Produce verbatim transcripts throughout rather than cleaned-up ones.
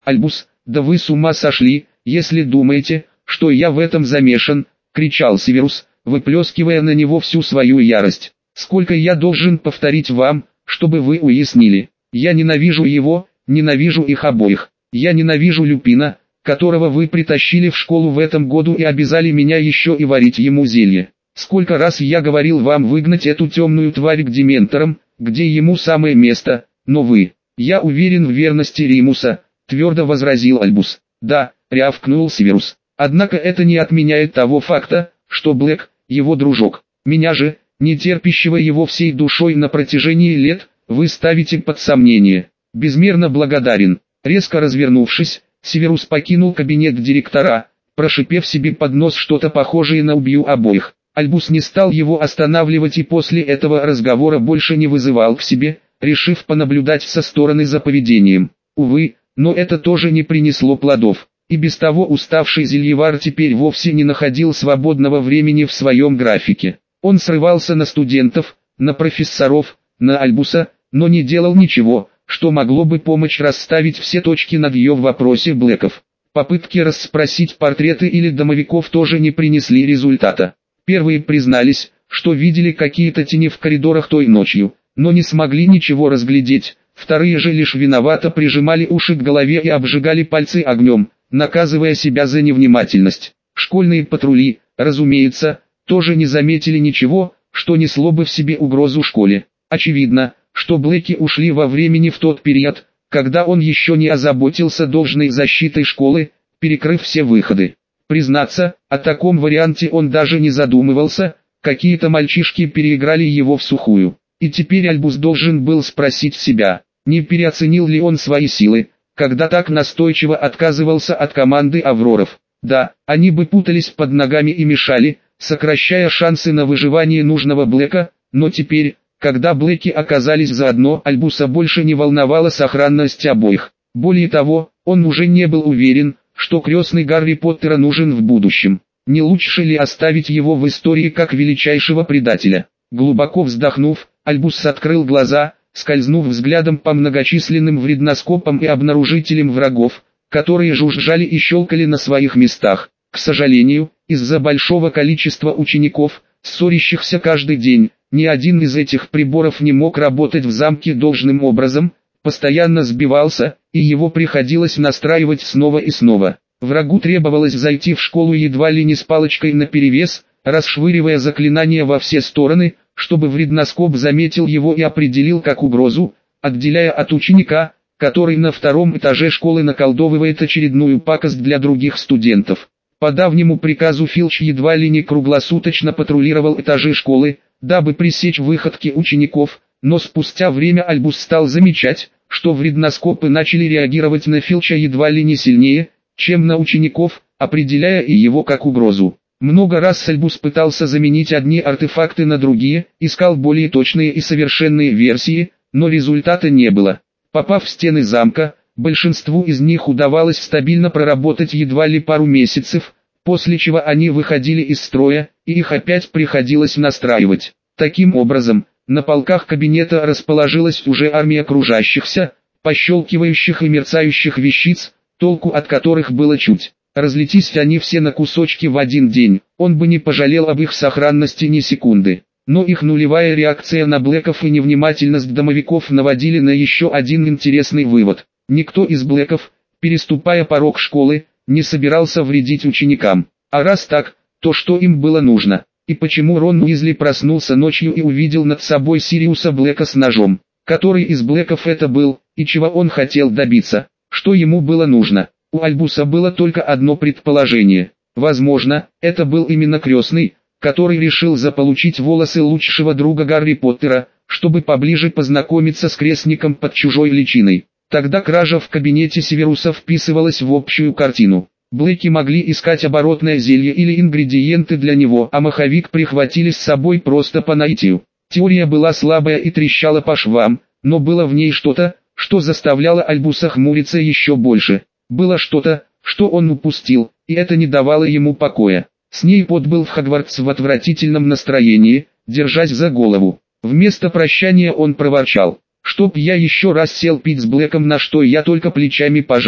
Альбус, да вы с ума сошли, если думаете, что я в этом замешан, кричал Северус, выплескивая на него всю свою ярость. Сколько я должен повторить вам, чтобы вы уяснили? Я ненавижу его, ненавижу их обоих. Я ненавижу Люпина, которого вы притащили в школу в этом году и обязали меня еще и варить ему зелье. Сколько раз я говорил вам выгнать эту темную тварь к дементорам, где ему самое место, но вы... Я уверен в верности Римуса, твердо возразил Альбус. Да, рявкнул Северус. Однако это не отменяет того факта, что Блэк, его дружок, меня же, не терпящего его всей душой на протяжении лет, вы ставите под сомнение. Безмерно благодарен. Резко развернувшись, Северус покинул кабинет директора, прошипев себе под нос что-то похожее на «убью обоих». Альбус не стал его останавливать и после этого разговора больше не вызывал к себе, решив понаблюдать со стороны за поведением. Увы, но это тоже не принесло плодов. И без того уставший зельевар теперь вовсе не находил свободного времени в своем графике. Он срывался на студентов, на профессоров, на Альбуса, но не делал ничего, что могло бы помочь расставить все точки над «ё» в вопросе Блэков. Попытки расспросить портреты или домовиков тоже не принесли результата. Первые признались, что видели какие-то тени в коридорах той ночью, но не смогли ничего разглядеть. Вторые же лишь виновато прижимали уши к голове и обжигали пальцы огнем, наказывая себя за невнимательность. Школьные патрули, разумеется, тоже не заметили ничего, что несло бы в себе угрозу школе. Очевидно, что Блэки ушли во времени в тот период, когда он еще не озаботился должной защитой школы, перекрыв все выходы. Признаться, о таком варианте он даже не задумывался, какие-то мальчишки переиграли его в сухую. И теперь Альбус должен был спросить себя, не переоценил ли он свои силы, когда так настойчиво отказывался от команды Авроров. Да, они бы путались под ногами и мешали, сокращая шансы на выживание нужного Блэка, но теперь, когда Блэки оказались заодно, Альбуса больше не волновала сохранность обоих. Более того, он уже не был уверен, что крестный Гарри Поттера нужен в будущем. Не лучше ли оставить его в истории как величайшего предателя? Глубоко вздохнув, Альбус открыл глаза, скользнув взглядом по многочисленным вредноскопам и обнаружителям врагов, которые жужжали и щелкали на своих местах. К сожалению, из-за большого количества учеников, ссорящихся каждый день, ни один из этих приборов не мог работать в замке должным образом, постоянно сбивался, и его приходилось настраивать снова и снова. Врагу требовалось зайти в школу едва ли не с палочкой наперевес, расшвыривая заклинания во все стороны, чтобы вредноскоп заметил его и определил как угрозу, отделяя от ученика, который на втором этаже школы наколдовывает очередную пакость для других студентов. По давнему приказу Филч едва ли не круглосуточно патрулировал этажи школы, дабы пресечь выходки учеников, но спустя время Альбус стал замечать, что вредноскопы начали реагировать на Филча едва ли не сильнее, чем на учеников, определяя и его как угрозу. Много раз Альбус пытался заменить одни артефакты на другие, искал более точные и совершенные версии, но результата не было. Попав в стены замка, большинству из них удавалось стабильно проработать едва ли пару месяцев, после чего они выходили из строя, и их опять приходилось настраивать. Таким образом, на полках кабинета расположилась уже армия кружащихся, пощелкивающих и мерцающих вещиц, толку от которых было чуть. Разлетись они все на кусочки в один день, он бы не пожалел об их сохранности ни секунды. Но их нулевая реакция на Блэков и невнимательность домовиков наводили на еще один интересный вывод. Никто из Блэков, переступая порог школы, не собирался вредить ученикам. А раз так, то что им было нужно? И почему Рон Уизли проснулся ночью и увидел над собой Сириуса Блэка с ножом? Который из Блэков это был, и чего он хотел добиться? Что ему было нужно? У Альбуса было только одно предположение. Возможно, это был именно крестный, который решил заполучить волосы лучшего друга Гарри Поттера, чтобы поближе познакомиться с крестником под чужой личиной. Тогда кража в кабинете Северуса вписывалась в общую картину. Блэки могли искать оборотное зелье или ингредиенты для него, а маховик прихватили с собой просто по наитию. Теория была слабая и трещала по швам, но было в ней что-то, что заставляло Альбуса хмуриться еще больше. Было что-то, что он упустил, и это не давало ему покоя. Снейп отбыл в Хогвартс в отвратительном настроении, держась за голову. Вместо прощания он проворчал: «Чтоб я еще раз сел пить с Блэком», на что я только плечами пожал.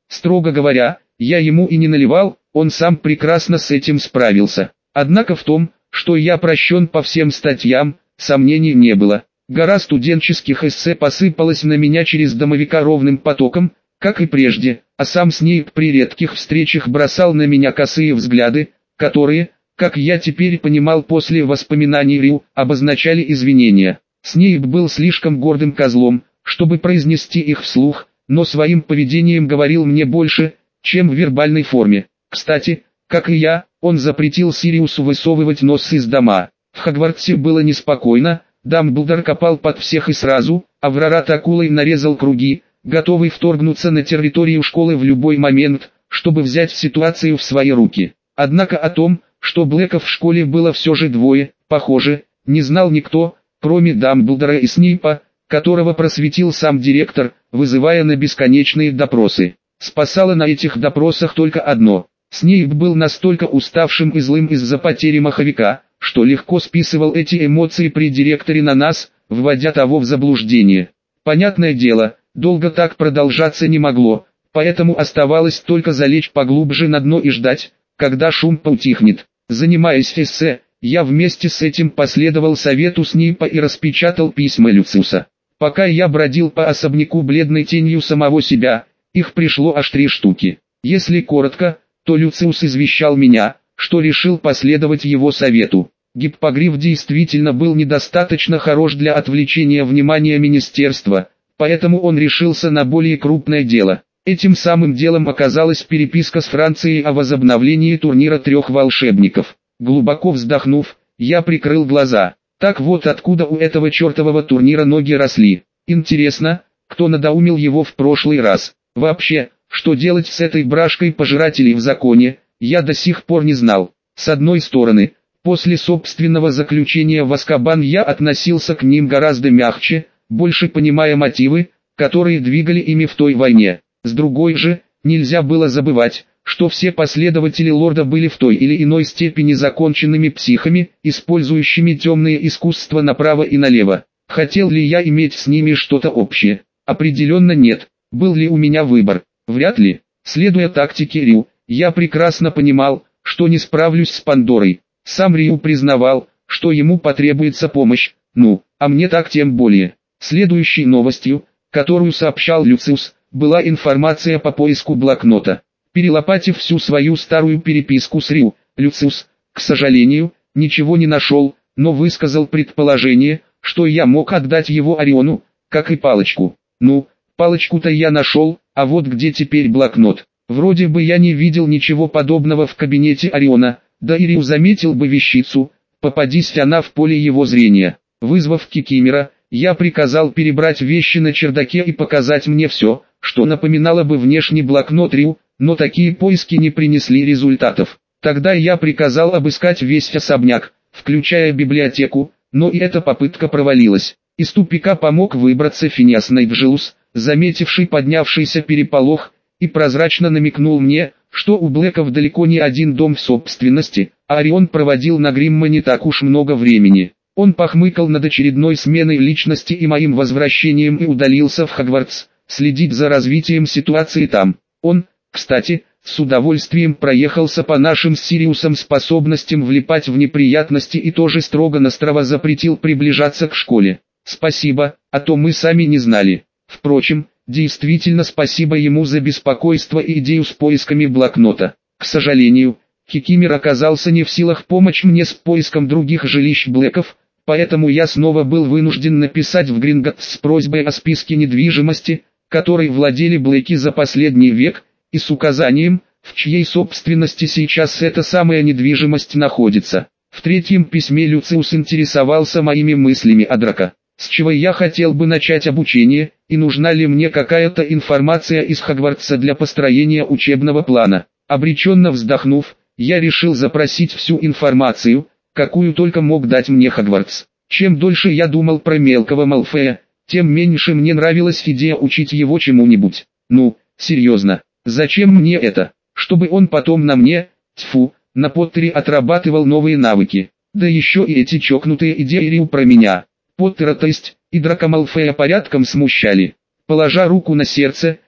Строго говоря, я ему и не наливал, он сам прекрасно с этим справился. Однако в том, что я прощен по всем статьям, сомнений не было. Гора студенческих эссе посыпалась на меня через домовика ровным потоком, как и прежде, а сам Снейп при редких встречах бросал на меня косые взгляды, которые, как я теперь понимал после воспоминаний Рю, обозначали извинения. Снейп был слишком гордым козлом, чтобы произнести их вслух, но своим поведением говорил мне больше, чем в вербальной форме. Кстати, как и я, он запретил Сириусу высовывать нос из дома. В Хогвартсе было неспокойно, Дамблдор копал под всех и сразу, а Врарат акулой нарезал круги, готовый вторгнуться на территорию школы в любой момент, чтобы взять ситуацию в свои руки. Однако о том, что Блэков в школе было все же двое, похоже, не знал никто, кроме Дамблдора и Снейпа, которого просветил сам директор, вызывая на бесконечные допросы. Спасало на этих допросах только одно. Снейп был настолько уставшим и злым из-за потери маховика, что легко списывал эти эмоции при директоре на нас, вводя того в заблуждение. Понятное дело, долго так продолжаться не могло, поэтому оставалось только залечь поглубже на дно и ждать, когда шум поутихнет. Занимаясь эссе, я вместе с этим последовал совету Снейпа и распечатал письма Люциуса. Пока я бродил по особняку бледной тенью самого себя, их пришло аж три штуки. Если коротко, то Люциус извещал меня, что решил последовать его совету. Гиппогриф действительно был недостаточно хорош для отвлечения внимания министерства, поэтому он решился на более крупное дело. Этим самым делом оказалась переписка с Францией о возобновлении турнира трех волшебников. Глубоко вздохнув, я прикрыл глаза. Так вот откуда у этого чертового турнира ноги росли. Интересно, кто надоумил его в прошлый раз. Вообще, что делать с этой брашкой пожирателей в законе, я до сих пор не знал. С одной стороны, после собственного заключения в Азкабан я относился к ним гораздо мягче, больше понимая мотивы, которые двигали ими в той войне. С другой же, нельзя было забывать, что все последователи лорда были в той или иной степени законченными психами, использующими темные искусства направо и налево. Хотел ли я иметь с ними что-то общее? Определенно нет. Был ли у меня выбор? Вряд ли. Следуя тактике Рю, я прекрасно понимал, что не справлюсь с Пандорой. Сам Рю признавал, что ему потребуется помощь, ну, а мне так тем более. Следующей новостью, которую сообщал Люциус, была информация по поиску блокнота. Перелопатив всю свою старую переписку с Рю, Люциус, к сожалению, ничего не нашел, но высказал предположение, что я мог отдать его Ориону, как и палочку. Ну, палочку-то я нашел, а вот где теперь блокнот? Вроде бы я не видел ничего подобного в кабинете Ориона, да и Рю заметил бы вещицу, попадись она в поле его зрения. Вызвав Кикимора, я приказал перебрать вещи на чердаке и показать мне все, что напоминало бы внешний блокнот Рю, но такие поиски не принесли результатов. Тогда я приказал обыскать весь особняк, включая библиотеку, но и эта попытка провалилась. Из тупика помог выбраться Финиас Найджелус, заметивший поднявшийся переполох, и прозрачно намекнул мне, что у Блэков далеко не один дом в собственности, а Орион проводил на Гримма не так уж много времени. Он похмыкал над очередной сменой личности и моим возвращением и удалился в Хогвартс, следить за развитием ситуации там. Он, кстати, с удовольствием проехался по нашим с Сириусом способностям влипать в неприятности и тоже строго-настрого запретил приближаться к школе. Спасибо, а то мы сами не знали. Впрочем, действительно спасибо ему за беспокойство и идею с поисками блокнота. К сожалению, Кикимор оказался не в силах помочь мне с поиском других жилищ Блэков, поэтому я снова был вынужден написать в Гринготтс с просьбой о списке недвижимости, которой владели Блэки за последний век, и с указанием, в чьей собственности сейчас эта самая недвижимость находится. В третьем письме Люциус интересовался моими мыслями о Драко. С чего я хотел бы начать обучение, и нужна ли мне какая-то информация из Хогвартса для построения учебного плана. Обреченно вздохнув, я решил запросить всю информацию, какую только мог дать мне Хогвартс. Чем дольше я думал про мелкого Малфоя, тем меньше мне нравилась идея учить его чему-нибудь. Ну, серьезно, зачем мне это? Чтобы он потом на мне, тьфу, на Поттере отрабатывал новые навыки. Да еще и эти чокнутые идеи Рю про меня. Поттера, то есть, и Драко Малфоя порядком смущали. Положа руку на сердце,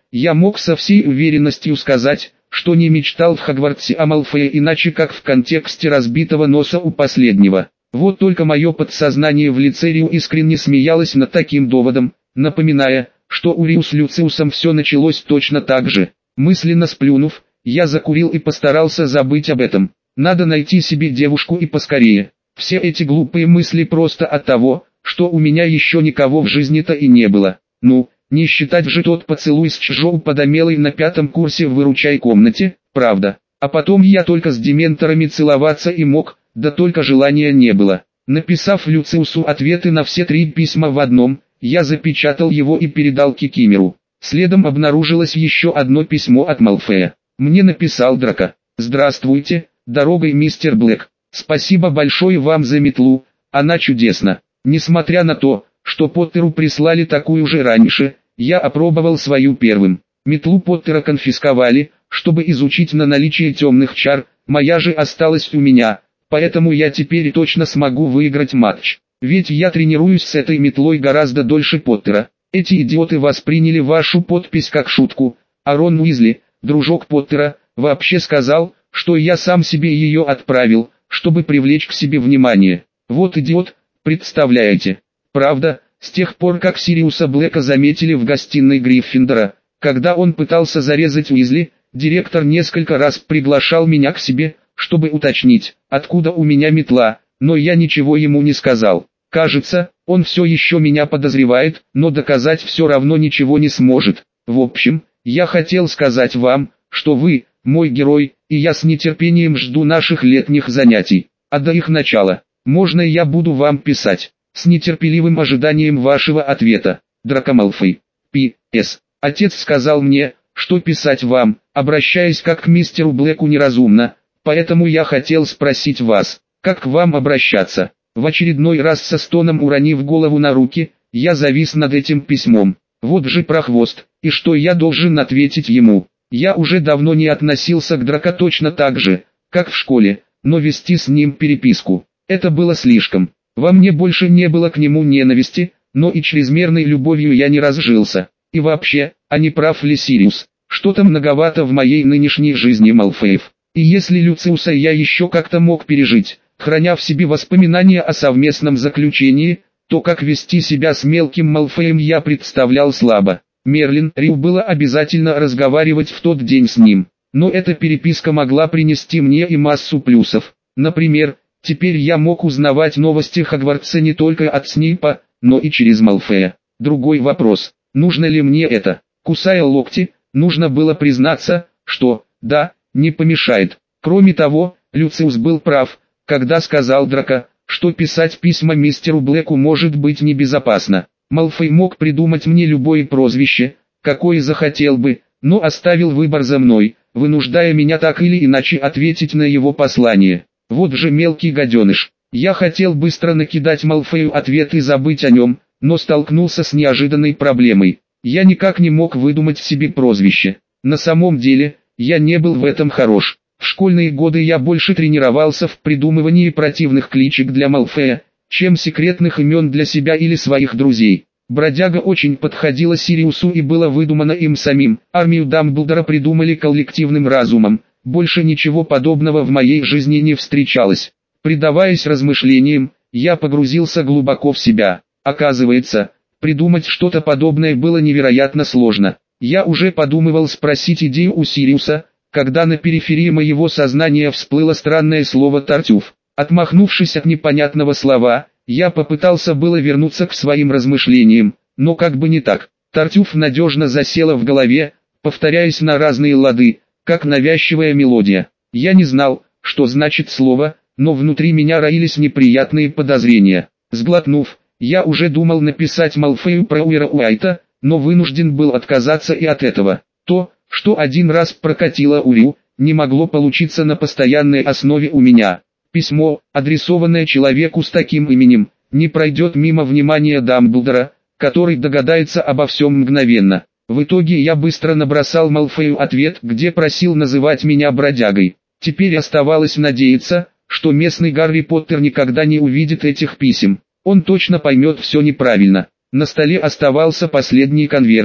я мог со всей уверенностью сказать, что не мечтал в Хогвартсе о Малфое иначе как в контексте разбитого носа у последнего. Вот только мое подсознание в лице Рио искренне смеялось над таким доводом, напоминая, что у Рио с Люциусом все началось точно так же. Мысленно сплюнув, я закурил и постарался забыть об этом. Надо найти себе девушку и поскорее. Все эти глупые мысли просто от того, что у меня еще никого в жизни-то и не было. Ну, не считать же тот поцелуй с Чжоу подомелой на пятом курсе в выручай комнате, правда. А потом я только с дементорами целоваться и мог, да только желания не было. Написав Люциусу ответы на все три письма в одном, я запечатал его и передал Кикимеру. Следом обнаружилось еще одно письмо от Малфоя. Мне написал Драко. «Здравствуйте, дорогой мистер Блэк. Спасибо большое вам за метлу, она чудесна. Несмотря на то, что Поттеру прислали такую же раньше, я опробовал свою первым. Метлу Поттера конфисковали, чтобы изучить на наличие темных чар, моя же осталась у меня, поэтому я теперь точно смогу выиграть матч. Ведь я тренируюсь с этой метлой гораздо дольше Поттера. Эти идиоты восприняли вашу подпись как шутку, а Рон Уизли, дружок Поттера, вообще сказал, что я сам себе ее отправил, чтобы привлечь к себе внимание. Вот идиот, представляете? Правда, с тех пор как Сириуса Блэка заметили в гостиной Гриффиндора, когда он пытался зарезать Уизли, директор несколько раз приглашал меня к себе, чтобы уточнить, откуда у меня метла, но я ничего ему не сказал. Кажется, он все еще меня подозревает, но доказать все равно ничего не сможет. В общем, я хотел сказать вам, что вы, мой герой, и я с нетерпением жду наших летних занятий. А до их начала, можно я буду вам писать, с нетерпеливым ожиданием вашего ответа, Драко Малфой. Пи эс. Отец сказал мне, что писать вам, обращаясь как к мистеру Блэку неразумно, поэтому я хотел спросить вас, как к вам обращаться. В очередной раз со стоном уронив голову на руки, я завис над этим письмом. Вот же прохвост, и что я должен ответить ему? Я уже давно не относился к Драко точно так же, как в школе, но вести с ним переписку, это было слишком. Во мне больше не было к нему ненависти, но и чрезмерной любовью я не разжился. И вообще, а не прав ли Сириус? Что-то многовато в моей нынешней жизни Малфоев. И если Люциуса я еще как-то мог пережить, храня в себе воспоминания о совместном заключении, то как вести себя с мелким Малфоем я представлял слабо. Мерлин Рил было обязательно разговаривать в тот день с ним, но эта переписка могла принести мне и массу плюсов. Например, теперь я мог узнавать новости Хогвартса не только от Снейпа, но и через Малфоя. Другой вопрос, нужно ли мне это? Кусая локти, нужно было признаться, что, да, не помешает. Кроме того, Люциус был прав, когда сказал Драко, что писать письма мистеру Блэку может быть небезопасно. Малфой мог придумать мне любое прозвище, какое захотел бы, но оставил выбор за мной, вынуждая меня так или иначе ответить на его послание. Вот же мелкий гаденыш. Я хотел быстро накидать Малфою ответ и забыть о нем, но столкнулся с неожиданной проблемой. Я никак не мог выдумать себе прозвище. На самом деле, я не был в этом хорош. В школьные годы я больше тренировался в придумывании противных кличек для Малфоя, чем секретных имен для себя или своих друзей. Бродяга очень подходила Сириусу и было выдумано им самим. Армию Дамблдора придумали коллективным разумом. Больше ничего подобного в моей жизни не встречалось. Предаваясь размышлениям, я погрузился глубоко в себя. Оказывается, придумать что-то подобное было невероятно сложно. Я уже подумывал спросить идею у Сириуса, когда на периферии моего сознания всплыло странное слово «Тартюф». Отмахнувшись от непонятного слова, я попытался было вернуться к своим размышлениям, но как бы не так. Тартюф надежно засела в голове, повторяясь на разные лады, как навязчивая мелодия. Я не знал, что значит слово, но внутри меня роились неприятные подозрения. Сглотнув, я уже думал написать Малфою про Уэра Уайта, но вынужден был отказаться и от этого. То, что один раз прокатило у Рю, не могло получиться на постоянной основе у меня. Письмо, адресованное человеку с таким именем, не пройдет мимо внимания Дамблдора, который догадается обо всем мгновенно. В итоге я быстро набросал Малфою ответ, где просил называть меня бродягой. Теперь оставалось надеяться, что местный Гарри Поттер никогда не увидит этих писем. Он точно поймет все неправильно. На столе оставался последний конверт.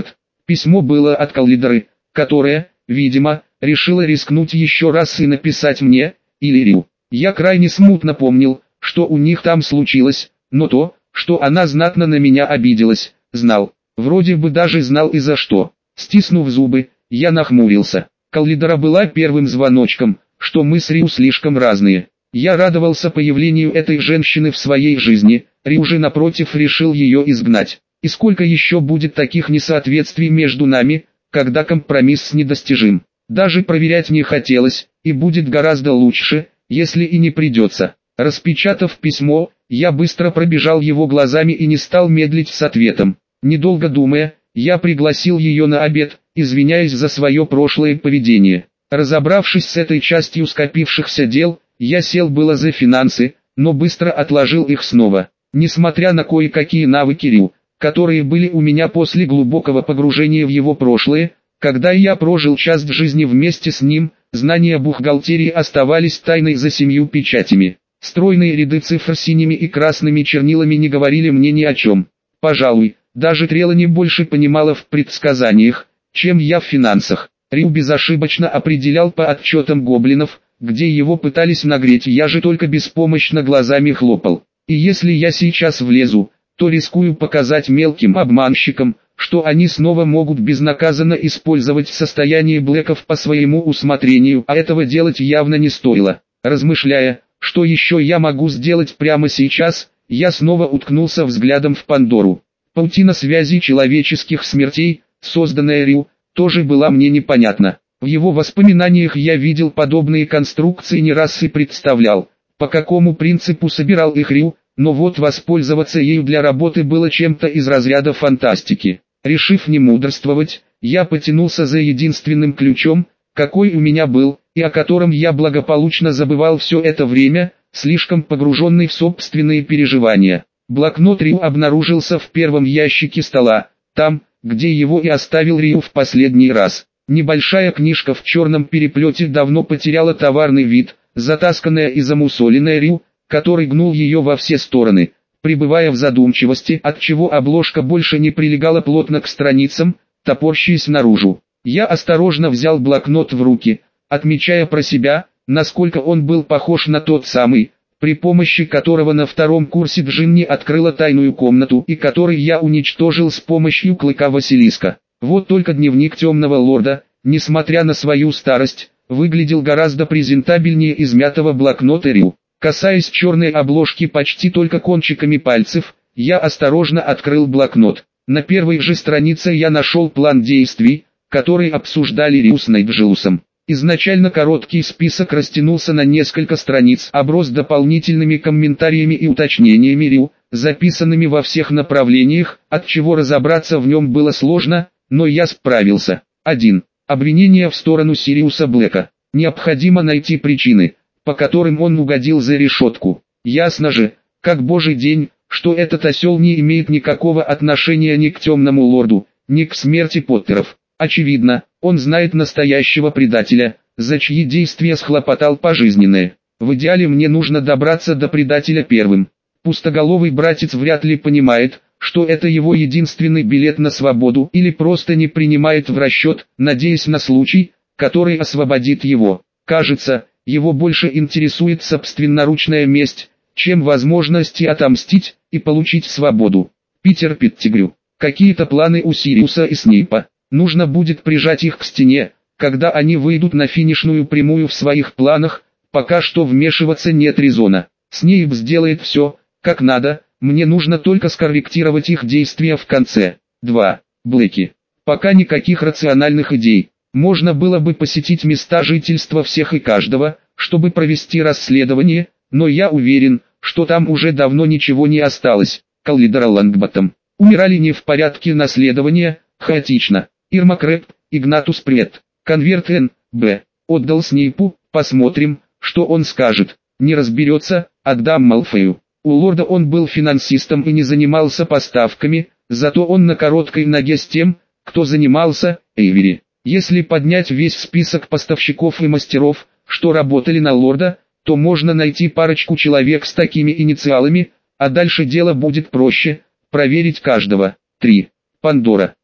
Письмо было от Каллидоры, которая, видимо, решила рискнуть еще раз и написать мне, или Рю. Я крайне смутно помнил, что у них там случилось, но то, что она знатно на меня обиделась, знал. Вроде бы даже знал и за что. Стиснув зубы, я нахмурился. Каллидора была первым звоночком, что мы с Рю слишком разные. Я радовался появлению этой женщины в своей жизни, Рю же напротив решил ее изгнать. И сколько еще будет таких несоответствий между нами, когда компромисс недостижим. Даже проверять не хотелось, и будет гораздо лучше, если и не придется. Распечатав письмо, я быстро пробежал его глазами и не стал медлить с ответом. Недолго думая, я пригласил ее на обед, извиняясь за свое прошлое поведение. Разобравшись с этой частью скопившихся дел, я сел было за финансы, но быстро отложил их снова. Несмотря на кое-какие навыки Рю, которые были у меня после глубокого погружения в его прошлое, когда я прожил часть жизни вместе с ним, знания бухгалтерии оставались тайной за семью печатями. Стройные ряды цифр синими и красными чернилами не говорили мне ни о чем. Пожалуй, даже Трелани больше понимала в предсказаниях, чем я в финансах. Рю безошибочно определял по отчетам гоблинов, где его пытались нагреть, я же только беспомощно глазами хлопал. И если я сейчас влезу, то рискую показать мелким обманщикам, что они снова могут безнаказанно использовать состояние Блэков по своему усмотрению, а этого делать явно не стоило. Размышляя, что еще я могу сделать прямо сейчас, я снова уткнулся взглядом в Пандору. Паутина связи человеческих смертей, созданная Рю, тоже была мне непонятна. В его воспоминаниях я видел подобные конструкции не раз и представлял, по какому принципу собирал их Рю, но вот воспользоваться ею для работы было чем-то из разряда фантастики. Решив не мудрствовать, я потянулся за единственным ключом, какой у меня был, и о котором я благополучно забывал все это время, слишком погруженный в собственные переживания. Блокнот Рю обнаружился в первом ящике стола, там, где его и оставил Рю в последний раз. Небольшая книжка в черном переплете давно потеряла товарный вид, затасканная и замусоленная Рю, который гнул ее во все стороны, пребывая в задумчивости, отчего обложка больше не прилегала плотно к страницам, топорщаясь наружу. Я осторожно взял блокнот в руки, отмечая про себя, насколько он был похож на тот самый, при помощи которого на втором курсе Джинни открыла тайную комнату и который я уничтожил с помощью клыка Василиска. Вот только дневник Темного Лорда, несмотря на свою старость, выглядел гораздо презентабельнее измятого блокнота Рю. Касаясь черной обложки почти только кончиками пальцев, я осторожно открыл блокнот. На первой же странице я нашел план действий, который обсуждали Рю с Найджелусом. Изначально короткий список растянулся на несколько страниц, оброс дополнительными комментариями и уточнениями Рю, записанными во всех направлениях, отчего разобраться в нем было сложно, но я справился. один. Обвинение в сторону Сириуса Блэка. Необходимо найти причины, по которым он угодил за решетку. Ясно же, как божий день, что этот осел не имеет никакого отношения ни к Темному Лорду, ни к смерти Поттеров. Очевидно, он знает настоящего предателя, за чьи действия схлопотал пожизненное. В идеале мне нужно добраться до предателя первым. Пустоголовый братец вряд ли понимает, что это его единственный билет на свободу, или просто не принимает в расчет, надеясь на случай, который освободит его. Кажется, его больше интересует собственноручная месть, чем возможности отомстить и получить свободу. Питер Петтигрю. Какие-то планы у Сириуса и Снейпа. Нужно будет прижать их к стене, когда они выйдут на финишную прямую в своих планах, пока что вмешиваться нет резона. Снейп сделает все, как надо, мне нужно только скорректировать их действия в конце. два. Блэки. Пока никаких рациональных идей. Можно было бы посетить места жительства всех и каждого, чтобы провести расследование, но я уверен, что там уже давно ничего не осталось. Каллидора Лангботтом. Умирали не в порядке наследования, хаотично. Ирма Крэб, Игнатус Прет. Конверт Н. Б. Отдал Снейпу, посмотрим, что он скажет. Не разберется, отдам Малфою. У лорда он был финансистом и не занимался поставками, зато он на короткой ноге с тем, кто занимался, Эйвери. Если поднять весь список поставщиков и мастеров, что работали на лорда, то можно найти парочку человек с такими инициалами, а дальше дело будет проще, проверить каждого. три. Пандора.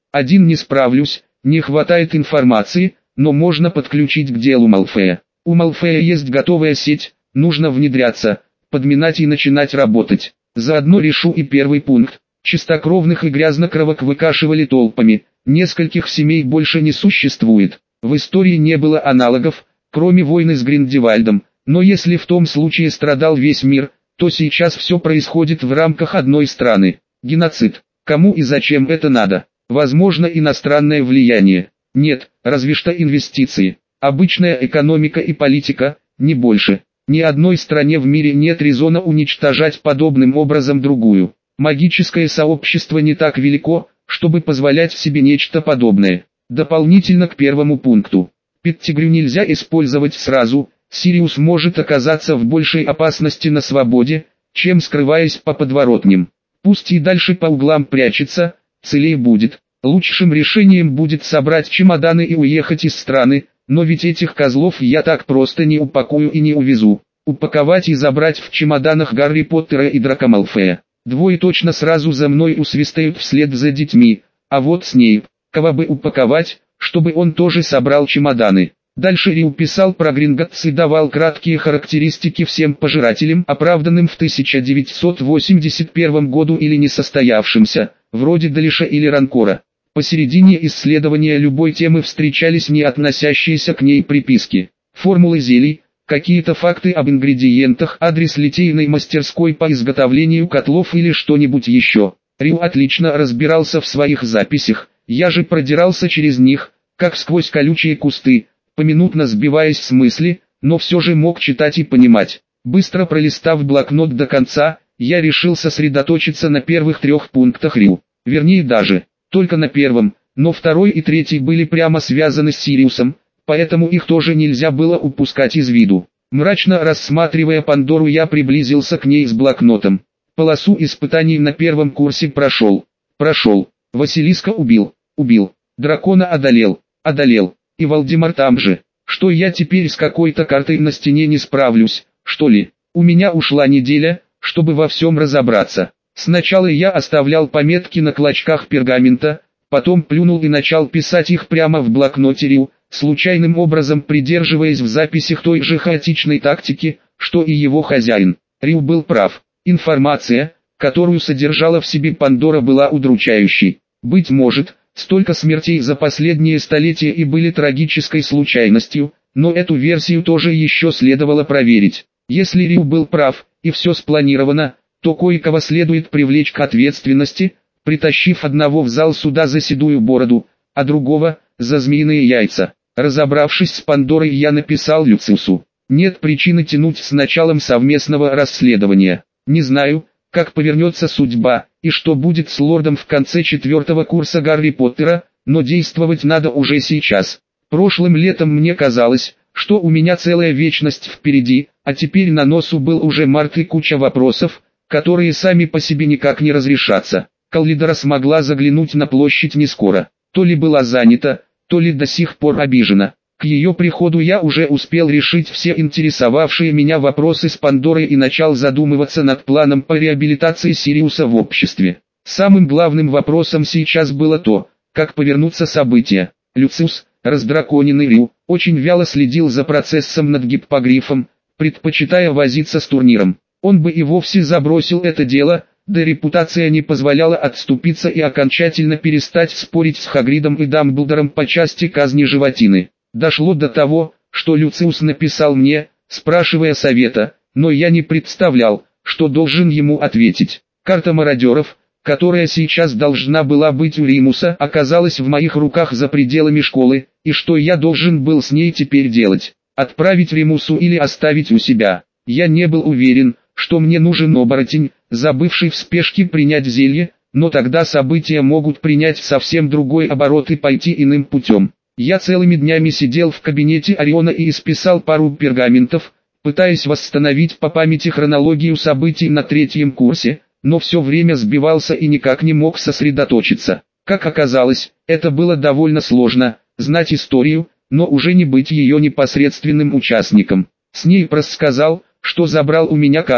Один не справлюсь, не хватает информации, но можно подключить к делу Малфея. У Малфея есть готовая сеть, нужно внедряться, подминать и начинать работать. Заодно решу и первый пункт. Чистокровных и грязнокровок выкашивали толпами, нескольких семей больше не существует. В истории не было аналогов, кроме войны с Гриндевальдом, но если в том случае страдал весь мир, то сейчас все происходит в рамках одной страны. Геноцид. Кому и зачем это надо? Возможно, иностранное влияние. Нет, разве что инвестиции. Обычная экономика и политика, не больше. Ни одной стране в мире нет резона уничтожать подобным образом другую. Магическое сообщество не так велико, чтобы позволять себе нечто подобное. Дополнительно к первому пункту. Петтигрю нельзя использовать сразу, Сириус может оказаться в большей опасности на свободе, чем скрываясь по подворотням. Пусть и дальше по углам прячется, целее будет. Лучшим решением будет собрать чемоданы и уехать из страны, но ведь этих козлов я так просто не упакую и не увезу. Упаковать и забрать в чемоданах Гарри Поттера и Драко Малфея. Двое точно сразу за мной усвистают вслед за детьми, а вот Снейп, кого бы упаковать, чтобы он тоже собрал чемоданы. Дальше Рил писал про Гринготтс и давал краткие характеристики всем пожирателям, оправданным в тысяча девятьсот восемьдесят первом году или несостоявшимся, вроде Далиша или Ранкора. Посередине исследования любой темы встречались не относящиеся к ней приписки. Формулы зелий, какие-то факты об ингредиентах, адрес литейной мастерской по изготовлению котлов или что-нибудь еще. Рил отлично разбирался в своих записях, я же продирался через них, как сквозь колючие кусты, поминутно сбиваясь с мысли, но все же мог читать и понимать. Быстро пролистав блокнот до конца, я решил сосредоточиться на первых трех пунктах Рил. Вернее даже, только на первом, но второй и третий были прямо связаны с Сириусом, поэтому их тоже нельзя было упускать из виду. Мрачно рассматривая Пандору, я приблизился к ней с блокнотом. Полосу испытаний на первом курсе прошел. Прошел. Василиска убил. Убил. Дракона одолел. Одолел. И Вальдемар там же. Что я теперь с какой-то картой на стене не справлюсь, что ли? У меня ушла неделя, чтобы во всем разобраться. Сначала я оставлял пометки на клочках пергамента, потом плюнул и начал писать их прямо в блокноте Рил, случайным образом придерживаясь в записях той же хаотичной тактики, что и его хозяин. Рил был прав. Информация, которую содержала в себе Пандора, была удручающей. Быть может, столько смертей за последние столетия и были трагической случайностью, но эту версию тоже еще следовало проверить. Если Рил был прав, и все спланировано, то кое-кого следует привлечь к ответственности, притащив одного в зал суда за седую бороду, а другого – за змеиные яйца. Разобравшись с Пандорой, я написал Люциусу: нет причины тянуть с началом совместного расследования. Не знаю, как повернется судьба, и что будет с лордом в конце четвертого курса Гарри Поттера, но действовать надо уже сейчас. Прошлым летом мне казалось, что у меня целая вечность впереди, а теперь на носу был уже март и куча вопросов, которые сами по себе никак не разрешатся. Каллидора смогла заглянуть на площадь не скоро, то ли была занята, то ли до сих пор обижена. К ее приходу я уже успел решить все интересовавшие меня вопросы с Пандорой и начал задумываться над планом по реабилитации Сириуса в обществе. Самым главным вопросом сейчас было то, как повернутся события. Люциус, раздраконенный Рил, очень вяло следил за процессом над гиппогрифом, предпочитая возиться с турниром. Он бы и вовсе забросил это дело, да репутация не позволяла отступиться и окончательно перестать спорить с Хагридом и Дамблдором по части казни животины. Дошло до того, что Люциус написал мне, спрашивая совета, но я не представлял, что должен ему ответить. Карта мародеров, которая сейчас должна была быть у Римуса, оказалась в моих руках за пределами школы, и что я должен был с ней теперь делать? Отправить Римусу или оставить у себя? Я не был уверен, что мне нужен оборотень, забывший в спешке принять зелье, но тогда события могут принять совсем другой оборот и пойти иным путем. Я целыми днями сидел в кабинете Ориона и исписал пару пергаментов, пытаясь восстановить по памяти хронологию событий на третьем курсе, но все время сбивался и никак не мог сосредоточиться. Как оказалось, это было довольно сложно, знать историю, но уже не быть ее непосредственным участником. Снейп рассказал, что забрал у меня карту,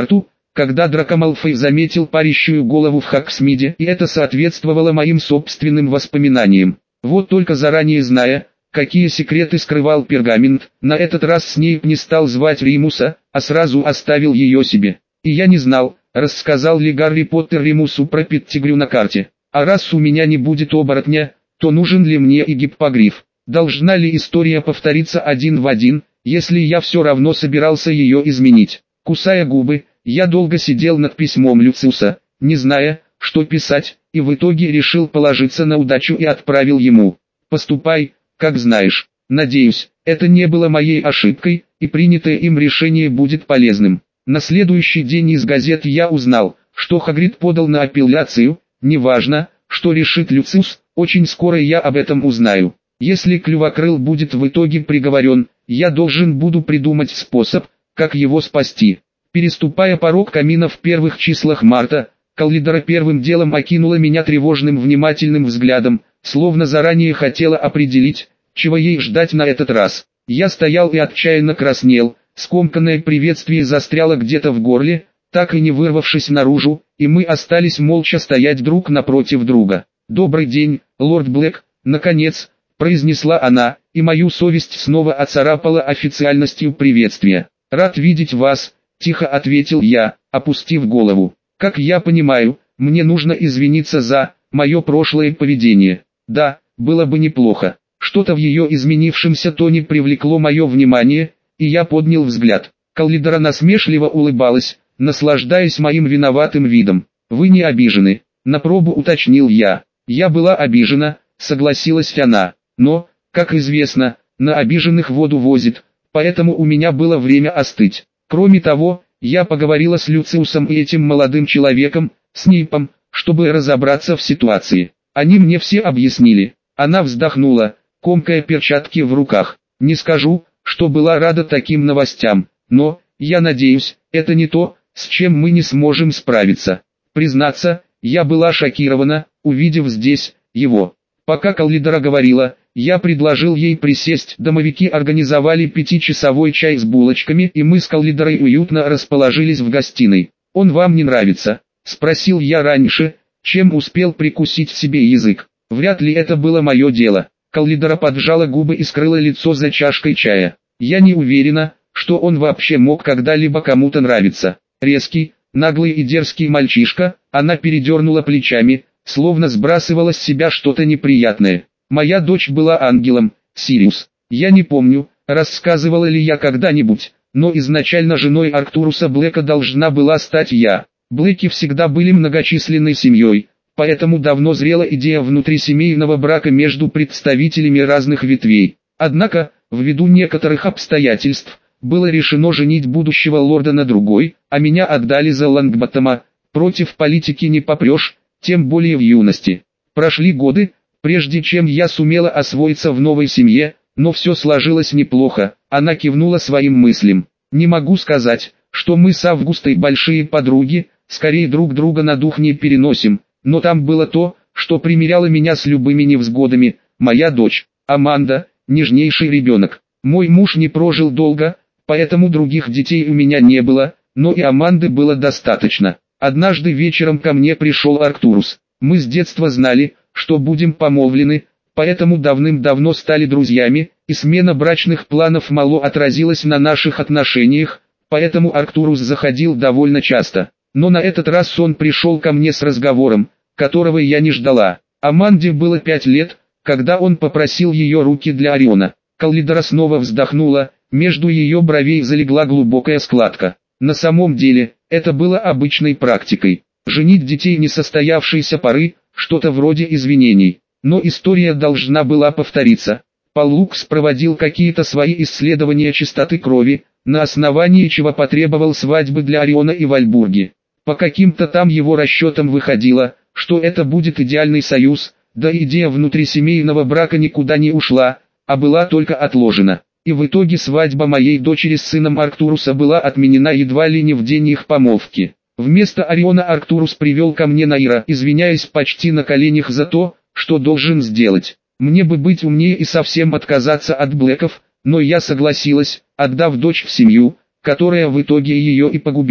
когда Драко Малфой заметил парящую голову в Хогсмиде, и это соответствовало моим собственным воспоминаниям. Вот только заранее зная, какие секреты скрывал пергамент, на этот раз Снейп не стал звать Римуса, а сразу оставил ее себе. И я не знал, рассказал ли Гарри Поттер Римусу про Петтигрю на карте. А раз у меня не будет оборотня, то нужен ли мне и гиппогриф? Должна ли история повториться один в один, если я все равно собирался ее изменить? Кусая губы, я долго сидел над письмом Люциуса, не зная, что писать, и в итоге решил положиться на удачу и отправил ему. «Поступай, как знаешь. Надеюсь, это не было моей ошибкой, и принятое им решение будет полезным». На следующий день из газет я узнал, что Хагрид подал на апелляцию. Неважно, что решит Люциус, очень скоро я об этом узнаю. Если Клювокрыл будет в итоге приговорен, я должен буду придумать способ, как его спасти. Переступая порог камина в первых числах марта, Каллидора первым делом окинула меня тревожным внимательным взглядом, словно заранее хотела определить, чего ей ждать на этот раз. Я стоял и отчаянно краснел, скомканное приветствие застряло где-то в горле, так и не вырвавшись наружу, и мы остались молча стоять друг напротив друга. «Добрый день, лорд Блэк», наконец, произнесла она, и мою совесть снова оцарапала официальностью приветствия. «Рад видеть вас», — тихо ответил я, опустив голову. «Как я понимаю, мне нужно извиниться за мое прошлое поведение». «Да, было бы неплохо». Что-то в ее изменившемся тоне привлекло мое внимание, и я поднял взгляд. Каллидора насмешливо улыбалась, наслаждаясь моим виноватым видом. «Вы не обижены?» — на пробу уточнил я. «Я была обижена», — согласилась она. «Но, как известно, на обиженных воду возит, поэтому у меня было время остыть. Кроме того, я поговорила с Люциусом и этим молодым человеком, Снейпом, чтобы разобраться в ситуации. Они мне все объяснили». Она вздохнула, комкая перчатки в руках. «Не скажу, что была рада таким новостям, но, я надеюсь, это не то, с чем мы не сможем справиться». Признаться, я была шокирована, увидев здесь его. Пока Каллидора говорила, я предложил ей присесть. Домовики организовали пятичасовой чай с булочками, и мы с Каллидорой уютно расположились в гостиной. «Он вам не нравится?» — спросил я раньше, чем успел прикусить себе язык. Вряд ли это было мое дело. Каллидора поджала губы и скрыла лицо за чашкой чая. «Я не уверена, что он вообще мог когда-либо кому-то нравиться. Резкий, наглый и дерзкий мальчишка», она передернула плечами, словно сбрасывала с себя что-то неприятное. «Моя дочь была ангелом, Сириус. Я не помню, рассказывала ли я когда-нибудь, но изначально женой Арктуруса Блэка должна была стать я. Блэки всегда были многочисленной семьей, поэтому давно зрела идея внутрисемейного брака между представителями разных ветвей. Однако, ввиду некоторых обстоятельств, было решено женить будущего лорда на другой, а меня отдали за Лонгботтома. Против политики не попрешь, тем более в юности. Прошли годы, прежде чем я сумела освоиться в новой семье, но все сложилось неплохо». Она кивнула своим мыслям. «Не могу сказать, что мы с Августой большие подруги, скорее друг друга на дух не переносим, но там было то, что примиряло меня с любыми невзгодами. Моя дочь, Аманда, нежнейший ребенок. Мой муж не прожил долго, поэтому других детей у меня не было, но и Аманды было достаточно. Однажды вечером ко мне пришел Арктурус. Мы с детства знали, что будем помолвлены, поэтому давным-давно стали друзьями, и смена брачных планов мало отразилась на наших отношениях, поэтому Арктурус заходил довольно часто. Но на этот раз он пришел ко мне с разговором, которого я не ждала. Аманде было пять лет, когда он попросил ее руки для Ориона. Каллидора снова вздохнула, между ее бровей залегла глубокая складка. На самом деле, это было обычной практикой. Женить детей несостоявшейся пары, что-то вроде извинений. Но история должна была повториться. Паллукс проводил какие-то свои исследования чистоты крови, на основании чего потребовал свадьбы для Ориона и Вальбурги. По каким-то там его расчетам выходило, что это будет идеальный союз, да идея внутрисемейного брака никуда не ушла, а была только отложена. И в итоге свадьба моей дочери с сыном Арктуруса была отменена едва ли не в день их помолвки. Вместо Ориона Арктурус привел ко мне Наира, извиняясь почти на коленях за то, что должен сделать. Мне бы быть умнее и совсем отказаться от Блэков, но я согласилась, отдав дочь в семью, которая в итоге ее и погубила.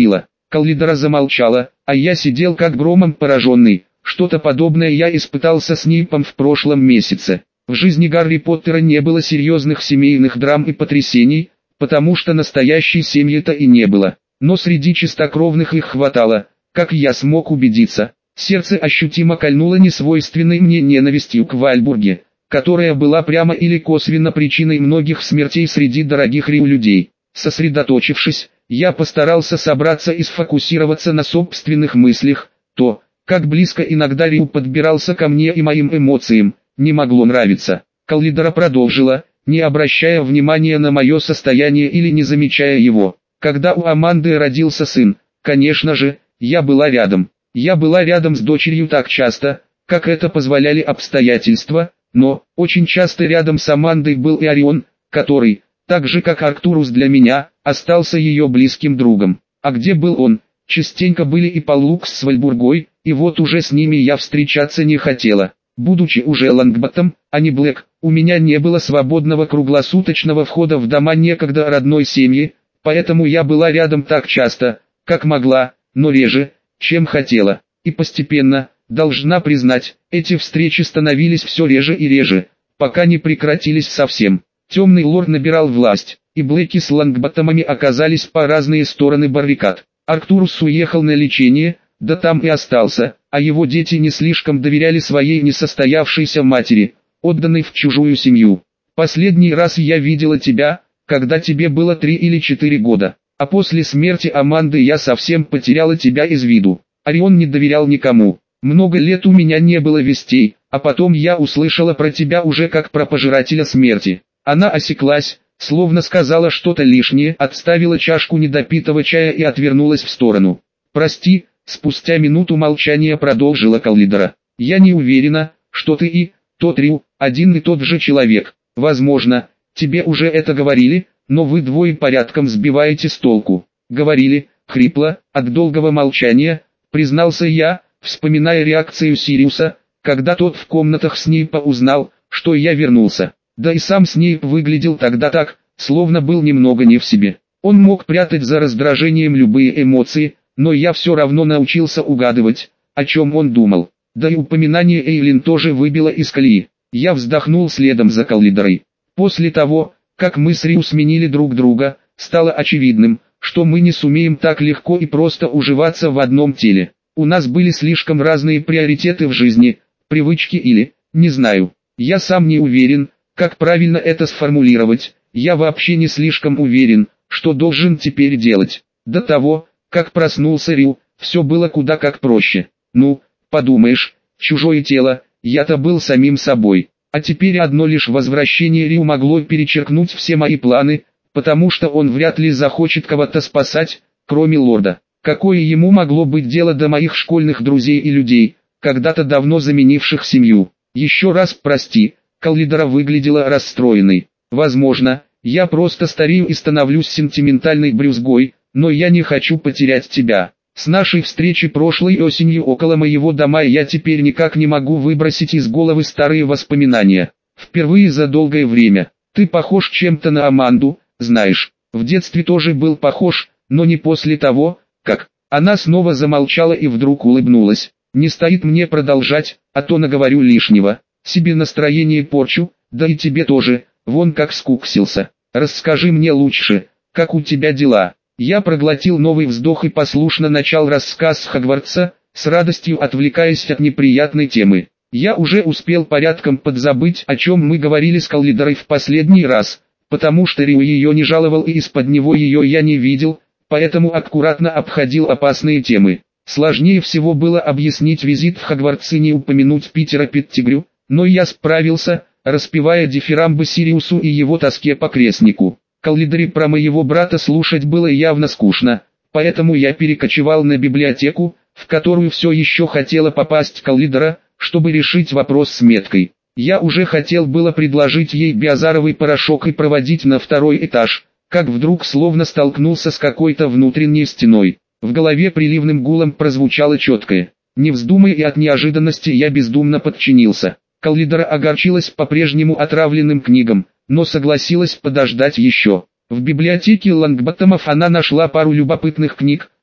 Каллидора замолчала, а я сидел как громом пораженный. Что-то подобное я испытал со Снейпом в прошлом месяце. В жизни Гарри Поттера не было серьезных семейных драм и потрясений, потому что настоящей семьи-то и не было. Но среди чистокровных их хватало, как я смог убедиться. Сердце ощутимо кольнуло несвойственной мне ненавистью к Вальбурге, которая была прямо или косвенно причиной многих смертей среди дорогих Рю людей. Сосредоточившись, я постарался собраться и сфокусироваться на собственных мыслях. То, как близко иногда Рю подбирался ко мне и моим эмоциям, не могло нравиться. Каллидора продолжила, не обращая внимания на мое состояние или не замечая его. Когда у Аманды родился сын, конечно же, я была рядом. Я была рядом с дочерью так часто, как это позволяли обстоятельства, но очень часто рядом с Амандой был и Орион, который, так же как Арктурус для меня, остался ее близким другом. А где был он? Частенько были и Паллукс с Вальбургой, и вот уже с ними я встречаться не хотела. Будучи уже Лонгботом, а не Блэк, у меня не было свободного круглосуточного входа в дома некогда родной семьи, поэтому я была рядом так часто, как могла, но реже, чем хотела. И постепенно, должна признать, эти встречи становились все реже и реже, пока не прекратились совсем. Темный лорд набирал власть, и Блэки с Лонгботомами оказались по разные стороны баррикад. Арктурус уехал на лечение, да там и остался, а его дети не слишком доверяли своей несостоявшейся матери, отданной в чужую семью. Последний раз я видела тебя, когда тебе было три или четыре года, а после смерти Аманды я совсем потеряла тебя из виду. Орион не доверял никому. Много лет у меня не было вестей, а потом я услышала про тебя уже как про пожирателя смерти. Она осеклась, словно сказала что-то лишнее, отставила чашку недопитого чая и отвернулась в сторону. «Прости», спустя минуту молчания продолжила Каллидора. «Я не уверена, что ты и тот Рю, один и тот же человек. Возможно, тебе уже это говорили, но вы двое порядком сбиваете с толку». «Говорили», хрипло, от долгого молчания, признался я, вспоминая реакцию Сириуса, когда тот в комнатах Снейпа узнал, что я вернулся. Да и сам Снейп выглядел тогда так, словно был немного не в себе. Он мог прятать за раздражением любые эмоции, но я все равно научился угадывать, о чем он думал. Да и упоминание Эйлин тоже выбило из колеи. Я вздохнул следом за Каллидорой. После того, как мы с Рю сменили друг друга, стало очевидным, что мы не сумеем так легко и просто уживаться в одном теле. У нас были слишком разные приоритеты в жизни, привычки или, не знаю, я сам не уверен, как правильно это сформулировать. Я вообще не слишком уверен, что должен теперь делать. До того, как проснулся Рю, все было куда как проще. Ну, подумаешь, чужое тело, я-то был самим собой. А теперь одно лишь возвращение Рю могло перечеркнуть все мои планы, потому что он вряд ли захочет кого-то спасать, кроме лорда. Какое ему могло быть дело до моих школьных друзей и людей, когда-то давно заменивших семью? Еще раз прости. Каллидора выглядела расстроенной. Возможно, я просто старею и становлюсь сентиментальной брюзгой, но я не хочу потерять тебя. С нашей встречи прошлой осенью около моего дома я теперь никак не могу выбросить из головы старые воспоминания. Впервые за долгое время. Ты похож чем-то на Аманду, знаешь. В детстве тоже был похож, но не после того, как... Она снова замолчала и вдруг улыбнулась. Не стоит мне продолжать, а то наговорю лишнего. Себе настроение порчу, да и тебе тоже, вон как скуксился. Расскажи мне лучше, как у тебя дела?» Я проглотил новый вздох и послушно начал рассказ Хогвартса, с радостью отвлекаясь от неприятной темы. Я уже успел порядком подзабыть, о чем мы говорили с Каллидорой в последний раз, потому что Рю ее не жаловал и из-под него ее я не видел, поэтому аккуратно обходил опасные темы. Сложнее всего было объяснить визит в Хогвартс и не упомянуть Питера Петтигрю, но я справился, распевая дифирамбы Сириусу и его тоске по крестнику. Каллидоре про моего брата слушать было явно скучно, поэтому я перекочевал на библиотеку, в которую все еще хотела попасть Каллидора, чтобы решить вопрос с меткой. Я уже хотел было предложить ей биозаровый порошок и проводить на второй этаж, как вдруг словно столкнулся с какой-то внутренней стеной. В голове приливным гулом прозвучало четкое: «Не вздумай», и от неожиданности я бездумно подчинился. Каллидора огорчилась по-прежнему отравленным книгам, но согласилась подождать еще. В библиотеке Лонгботтомов она нашла пару любопытных книг,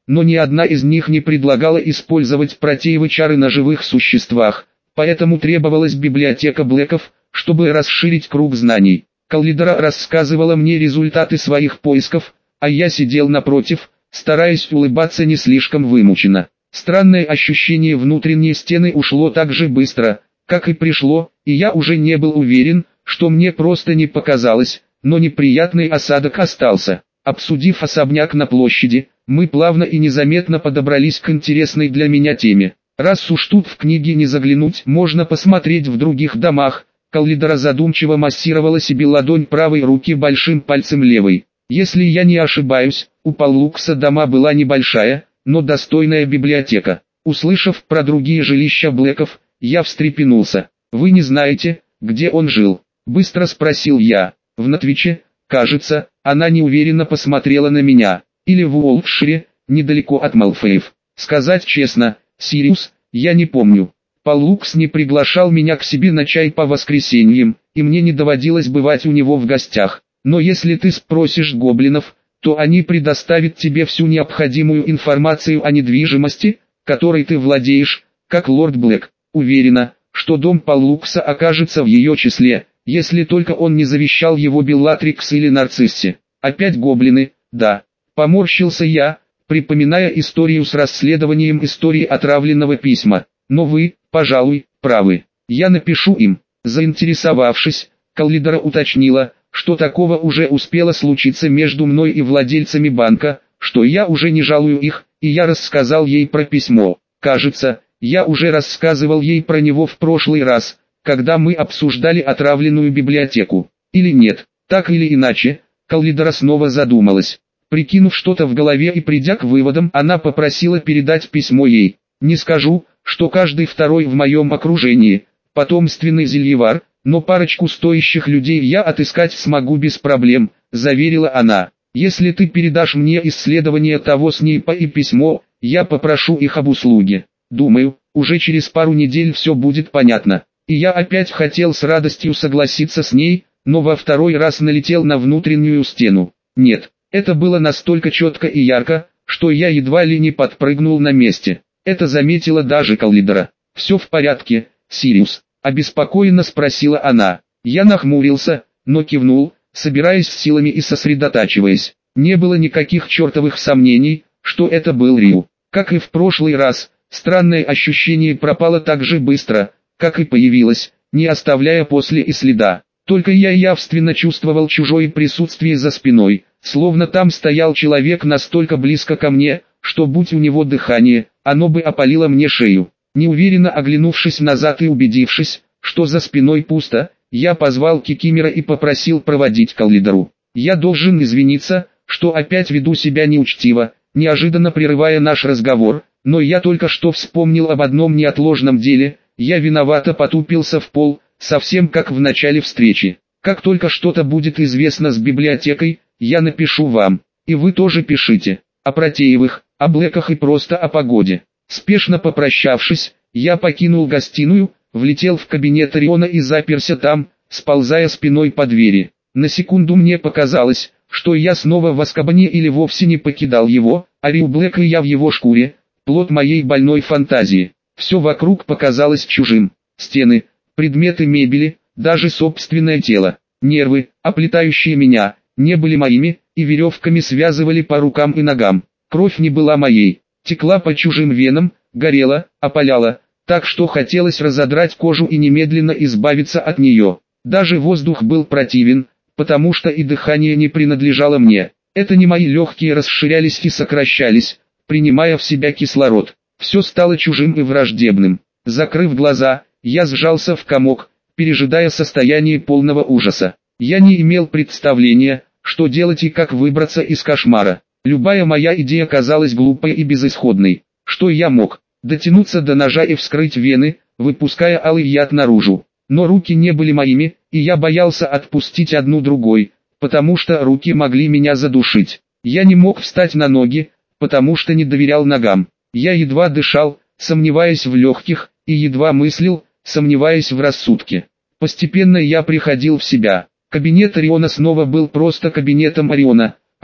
но ни одна из них не предлагала использовать протеевы чары на живых существах, поэтому требовалась библиотека Блэков, чтобы расширить круг знаний. Каллидора рассказывала мне результаты своих поисков, а я сидел напротив, стараясь улыбаться не слишком вымученно. Странное ощущение внутренней стены ушло так же быстро, как и пришло, и я уже не был уверен, что мне просто не показалось, но неприятный осадок остался. Обсудив особняк на площади, мы плавно и незаметно подобрались к интересной для меня теме. Раз уж тут в книге не заглянуть, можно посмотреть в других домах. Каллидора задумчиво массировала себе ладонь правой руки большим пальцем левой. Если я не ошибаюсь, у Паллукса дома была небольшая, но достойная библиотека. Услышав про другие жилища Блэков, я встрепенулся. «Вы не знаете, где он жил?» – быстро спросил я. «В Нотвиче, кажется». Она неуверенно посмотрела на меня. «Или в Уолтшире, недалеко от Малфеев». Сказать честно, Сириус, я не помню. Паллукс не приглашал меня к себе на чай по воскресеньям, и мне не доводилось бывать у него в гостях. Но если ты спросишь гоблинов, то они предоставят тебе всю необходимую информацию о недвижимости, которой ты владеешь, как лорд Блэк. Уверена, что дом Паллукса окажется в ее числе, если только он не завещал его Беллатрикс или Нарциссе. Опять гоблины, да. Поморщился я, припоминая историю с расследованием истории отравленного письма. Но вы, пожалуй, правы. Я напишу им. Заинтересовавшись, Каллидора уточнила, что такого уже успело случиться между мной и владельцами банка, что я уже не жалую их, и я рассказал ей про письмо. Кажется, я уже рассказывал ей про него в прошлый раз, когда мы обсуждали отравленную библиотеку. Или нет, так или иначе, Каллидора снова задумалась. Прикинув что-то в голове и придя к выводам, она попросила передать письмо ей. Не скажу, что каждый второй в моем окружении – потомственный зельевар, но парочку стоящих людей я отыскать смогу без проблем, заверила она. Если ты передашь мне исследование того снипа и письмо, я попрошу их об услуге. Думаю, уже через пару недель все будет понятно. И я опять хотел с радостью согласиться с ней, но во второй раз налетел на внутреннюю стену. Нет, это было настолько четко и ярко, что я едва ли не подпрыгнул на месте. Это заметила даже Каллидора. «Все в порядке, Сириус?» – обеспокоенно спросила она. Я нахмурился, но кивнул, собираясь с силами и сосредотачиваясь. Не было никаких чертовых сомнений, что это был Риу. Как и в прошлый раз, странное ощущение пропало так же быстро, как и появилось, не оставляя после и следа. Только я явственно чувствовал чужое присутствие за спиной, словно там стоял человек настолько близко ко мне, что будь у него дыхание, оно бы опалило мне шею. Неуверенно оглянувшись назад и убедившись, что за спиной пусто, я позвал Кикимора и попросил проводить Каллидору. Я должен извиниться, что опять веду себя неучтиво, неожиданно прерывая наш разговор, но я только что вспомнил об одном неотложном деле. Я виновато потупился в пол, совсем как в начале встречи. Как только что-то будет известно с библиотекой, я напишу вам, и вы тоже пишите. О Протеевых, о Блэках и просто о погоде. Спешно попрощавшись, я покинул гостиную, влетел в кабинет Ориона и заперся там, сползая спиной по двери. На секунду мне показалось, что я снова в Азкабане или вовсе не покидал его, а Риу Блэк и я в его шкуре, плод моей больной фантазии. Все вокруг показалось чужим. Стены, предметы мебели, даже собственное тело, нервы, оплетающие меня, не были моими, и веревками связывали по рукам и ногам. Кровь не была моей, текла по чужим венам, горела, опаляла, так что хотелось разодрать кожу и немедленно избавиться от нее. Даже воздух был противен, потому что и дыхание не принадлежало мне. Это не мои легкие расширялись и сокращались, принимая в себя кислород. Все стало чужим и враждебным. Закрыв глаза, я сжался в комок, пережидая состояние полного ужаса. Я не имел представления, что делать и как выбраться из кошмара. Любая моя идея казалась глупой и безысходной. Что я мог? Дотянуться до ножа и вскрыть вены, выпуская алый яд наружу. Но руки не были моими, и я боялся отпустить одну другой, потому что руки могли меня задушить. Я не мог встать на ноги, потому что не доверял ногам. Я едва дышал, сомневаясь в легких, и едва мыслил, сомневаясь в рассудке. Постепенно я приходил в себя. Кабинет Ориона снова был просто кабинетом Ориона,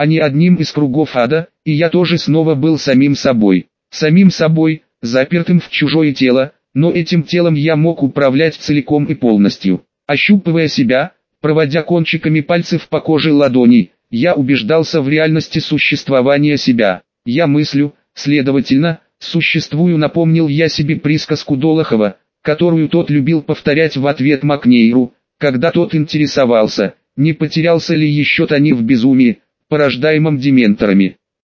а не одним из кругов ада, и я тоже снова был самим собой. Самим собой, запертым в чужое тело, но этим телом я мог управлять целиком и полностью. Ощупывая себя, проводя кончиками пальцев по коже ладоней, я убеждался в реальности существования себя. Я мыслю, следовательно, существую, напомнил я себе присказку Долохова, которую тот любил повторять в ответ Макнейру, когда тот интересовался, не потерялся ли еще Тони в безумии, порождаемом дементорами.